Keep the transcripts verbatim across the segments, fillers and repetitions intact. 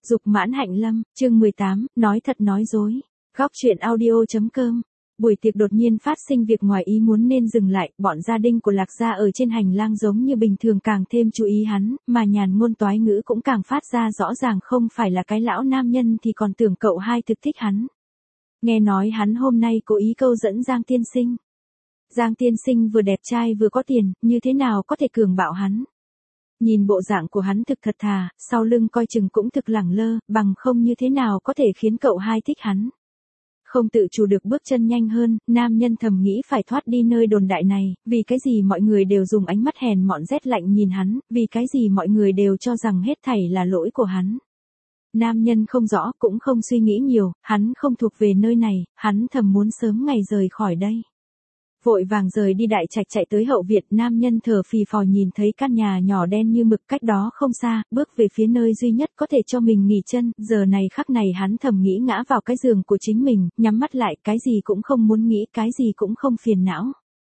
Dục mãn hạnh lâm, chương mười tám, nói thật nói dối. Góc truyện audio.com. Buổi tiệc đột nhiên phát sinh việc ngoài ý muốn nên dừng lại, bọn gia đình của Lạc gia ở trên hành lang giống như bình thường càng thêm chú ý hắn, mà nhàn ngôn toái ngữ cũng càng phát ra rõ ràng không phải là cái lão nam nhân thì còn tưởng cậu hai thực thích hắn. Nghe nói hắn hôm nay cố ý câu dẫn Giang tiên sinh. Giang tiên sinh vừa đẹp trai vừa có tiền, như thế nào có thể cường bạo hắn. Nhìn bộ dạng của hắn thực thật thà, sau lưng coi chừng cũng thực lẳng lơ, bằng không như thế nào có thể khiến cậu hai thích hắn. Không tự chủ được bước chân nhanh hơn, nam nhân thầm nghĩ phải thoát đi nơi đồn đại này, vì cái gì mọi người đều dùng ánh mắt hèn mọn rét lạnh nhìn hắn, vì cái gì mọi người đều cho rằng hết thảy là lỗi của hắn. Nam nhân không rõ cũng không suy nghĩ nhiều, hắn không thuộc về nơi này, hắn thầm muốn sớm ngày rời khỏi đây. Vội vàng rời đi đại trạch chạy tới hậu viện, nam nhân thở phì phò nhìn thấy căn nhà nhỏ đen như mực cách đó không xa, bước về phía nơi duy nhất có thể cho mình nghỉ chân, giờ này khắc này hắn thầm nghĩ ngã vào cái giường của chính mình, nhắm mắt lại, cái gì cũng không muốn nghĩ, cái gì cũng không phiền não.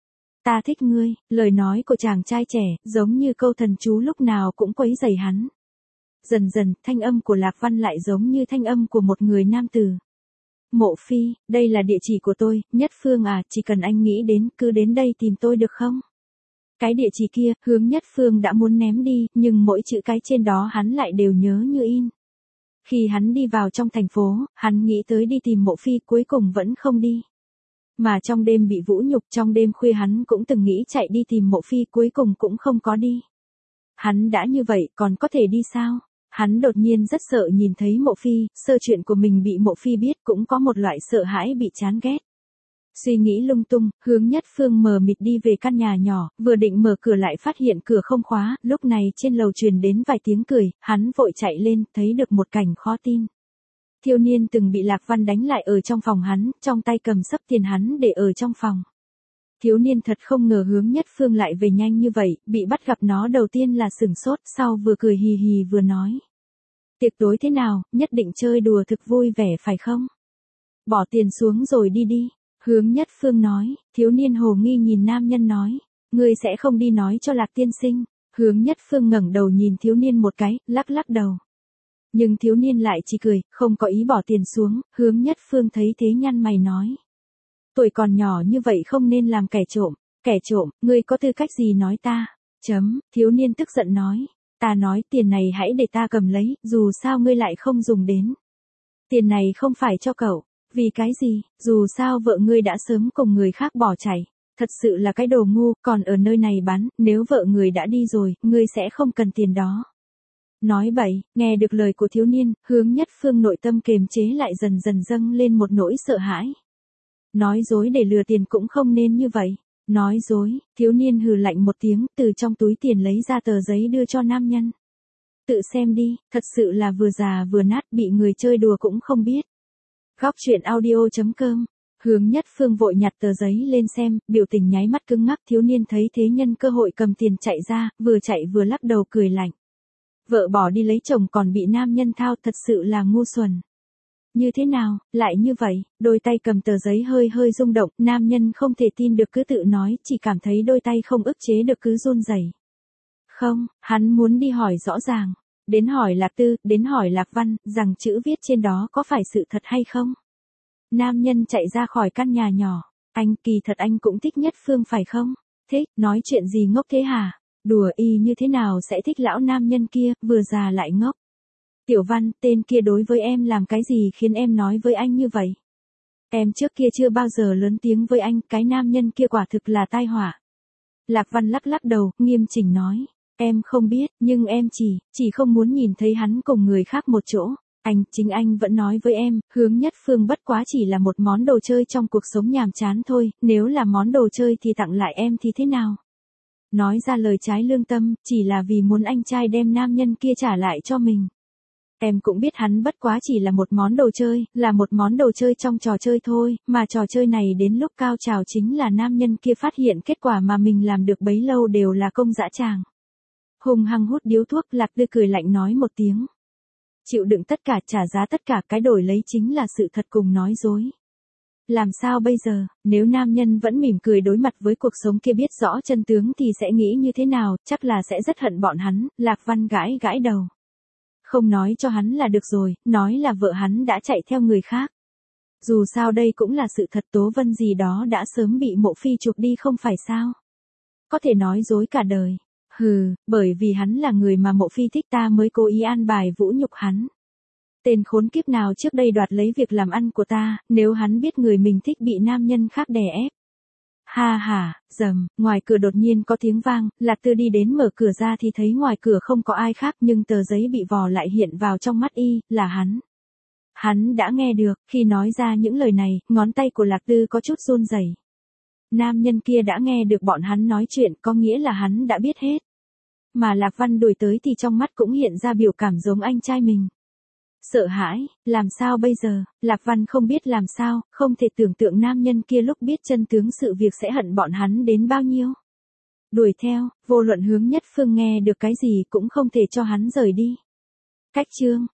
Ta thích ngươi, lời nói của chàng trai trẻ, giống như câu thần chú lúc nào cũng quấy rầy hắn. Dần dần, thanh âm của Lạc Văn lại giống như thanh âm của một người nam tử. Mộ Phi, đây là địa chỉ của tôi, Nhất Phương à, chỉ cần anh nghĩ đến, cứ đến đây tìm tôi được không? Cái địa chỉ kia, Hướng Nhất Phương đã muốn ném đi, nhưng mỗi chữ cái trên đó hắn lại đều nhớ như in. Khi hắn đi vào trong thành phố, hắn nghĩ tới đi tìm Mộ Phi, cuối cùng vẫn không đi. Mà trong đêm bị vũ nhục, trong đêm khuya hắn cũng từng nghĩ chạy đi tìm Mộ Phi, cuối cùng cũng không có đi. Hắn đã như vậy, còn có thể đi sao? Hắn đột nhiên rất sợ nhìn thấy Mộ Phi, sơ chuyện của mình bị Mộ Phi biết cũng có một loại sợ hãi bị chán ghét. Suy nghĩ lung tung, Hướng Nhất Phương mờ mịt đi về căn nhà nhỏ, vừa định mở cửa lại phát hiện cửa không khóa, lúc này trên lầu truyền đến vài tiếng cười, hắn vội chạy lên, thấy được một cảnh khó tin. Thiếu niên từng bị Lạc Văn đánh lại ở trong phòng hắn, trong tay cầm xấp tiền hắn để ở trong phòng. Thiếu niên thật không ngờ Hướng Nhất Phương lại về nhanh như vậy, bị bắt gặp nó đầu tiên là sửng sốt, sau vừa cười hì hì vừa nói. Tiệc tối thế nào, nhất định chơi đùa thực vui vẻ phải không? Bỏ tiền xuống rồi đi đi. Hướng Nhất Phương nói, thiếu niên hồ nghi nhìn nam nhân nói. Ngươi sẽ không đi nói cho Lạc tiên sinh. Hướng Nhất Phương ngẩng đầu nhìn thiếu niên một cái, lắc lắc đầu. Nhưng thiếu niên lại chỉ cười, không có ý bỏ tiền xuống, Hướng Nhất Phương thấy thế nhăn mày nói. Tuổi còn nhỏ như vậy không nên làm kẻ trộm, kẻ trộm, ngươi có tư cách gì nói ta? Chấm, thiếu niên tức giận nói, ta nói tiền này hãy để ta cầm lấy, dù sao ngươi lại không dùng đến. Tiền này không phải cho cậu, vì cái gì, dù sao vợ ngươi đã sớm cùng người khác bỏ chạy, thật sự là cái đồ ngu, còn ở nơi này bán, nếu vợ người đã đi rồi, ngươi sẽ không cần tiền đó. Nói bậy, nghe được lời của thiếu niên, Hướng Nhất Phương nội tâm kiềm chế lại dần dần dâng lên một nỗi sợ hãi. Nói dối để lừa tiền cũng không nên như vậy. Nói dối, thiếu niên hừ lạnh một tiếng, từ trong túi tiền lấy ra tờ giấy đưa cho nam nhân. Tự xem đi, thật sự là vừa già vừa nát, bị người chơi đùa cũng không biết. Góc truyện audio.com. Hướng Nhất Phương vội nhặt tờ giấy lên xem, biểu tình nháy mắt cứng ngắc, thiếu niên thấy thế nhân cơ hội cầm tiền chạy ra, vừa chạy vừa lắc đầu cười lạnh. Vợ bỏ đi lấy chồng còn bị nam nhân thao, thật sự là ngu xuẩn. Như thế nào, lại như vậy, đôi tay cầm tờ giấy hơi hơi rung động, nam nhân không thể tin được cứ tự nói, chỉ cảm thấy đôi tay không ức chế được cứ run rẩy. Không, hắn muốn đi hỏi rõ ràng, đến hỏi Lạc Tư, đến hỏi Lạc Văn, rằng chữ viết trên đó có phải sự thật hay không. Nam nhân chạy ra khỏi căn nhà nhỏ, anh, kỳ thật anh cũng thích Nhất Phương phải không? Thích, nói chuyện gì ngốc thế hả? Đùa y như thế nào sẽ thích lão nam nhân kia, vừa già lại ngốc. Tiểu Văn, tên kia đối với em làm cái gì khiến em nói với anh như vậy? Em trước kia chưa bao giờ lớn tiếng với anh, cái nam nhân kia quả thực là tai họa. Lạc Văn lắc lắc đầu, nghiêm chỉnh nói. Em không biết, nhưng em chỉ, chỉ không muốn nhìn thấy hắn cùng người khác một chỗ. Anh, chính anh vẫn nói với em, Hướng Nhất Phương bất quá chỉ là một món đồ chơi trong cuộc sống nhàm chán thôi, nếu là món đồ chơi thì tặng lại em thì thế nào? Nói ra lời trái lương tâm, chỉ là vì muốn anh trai đem nam nhân kia trả lại cho mình. Em cũng biết hắn bất quá chỉ là một món đồ chơi, là một món đồ chơi trong trò chơi thôi, mà trò chơi này đến lúc cao trào chính là nam nhân kia phát hiện kết quả mà mình làm được bấy lâu đều là công dã tràng. Hùng hăng hút điếu thuốc, Lạc Tư cười lạnh nói một tiếng. Chịu đựng tất cả, trả giá tất cả, cái đổi lấy chính là sự thật cùng nói dối. Làm sao bây giờ, nếu nam nhân vẫn mỉm cười đối mặt với cuộc sống kia biết rõ chân tướng thì sẽ nghĩ như thế nào, chắc là sẽ rất hận bọn hắn, Lạc Văn gãi gãi đầu. Không nói cho hắn là được rồi, nói là vợ hắn đã chạy theo người khác. Dù sao đây cũng là sự thật, Tố Vân gì đó đã sớm bị Mộ Phi chuộc đi không phải sao. Có thể nói dối cả đời. Hừ, bởi vì hắn là người mà Mộ Phi thích ta mới cố ý an bài vũ nhục hắn. Tên khốn kiếp nào trước đây đoạt lấy việc làm ăn của ta, nếu hắn biết người mình thích bị nam nhân khác đè ép. Ha ha, rầm, ngoài cửa đột nhiên có tiếng vang, Lạc Tư đi đến mở cửa ra thì thấy ngoài cửa không có ai khác nhưng tờ giấy bị vò lại hiện vào trong mắt y, là hắn. Hắn đã nghe được, khi nói ra những lời này, ngón tay của Lạc Tư có chút run rẩy. Nam nhân kia đã nghe được bọn hắn nói chuyện, có nghĩa là hắn đã biết hết. Mà Lạc Văn đuổi tới thì trong mắt cũng hiện ra biểu cảm giống anh trai mình. Sợ hãi, làm sao bây giờ, Lạc Văn không biết làm sao, không thể tưởng tượng nam nhân kia lúc biết chân tướng sự việc sẽ hận bọn hắn đến bao nhiêu. Đuổi theo, vô luận Hướng Nhất Phương nghe được cái gì cũng không thể cho hắn rời đi. Cách chương